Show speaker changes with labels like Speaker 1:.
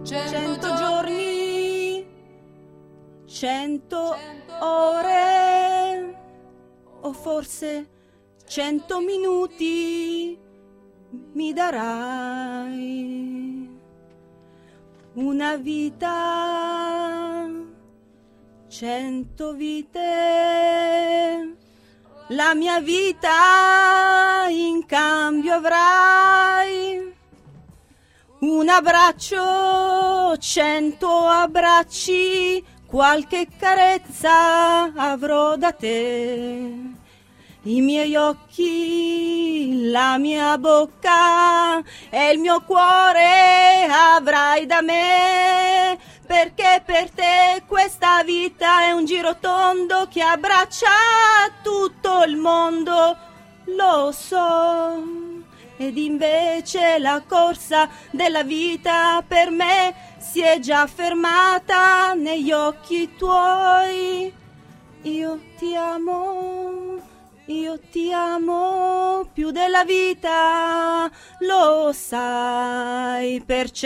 Speaker 1: 100 giorni, 100 ore, o forse 100 minuti mi darai. Una vita, 100 vite, la mia vita in cambio avrai. Un abbraccio, 100 abbracci, qualche carezza avrò da te. I miei occhi, la mia bocca e il mio cuore avrai da me, perché per te questa vita è un giro tondo che abbraccia tutto il mondo, lo so. Ed invece la corsa della vita per me si è già fermata negli occhi tuoi. Io ti amo più della vita, lo sai, perciò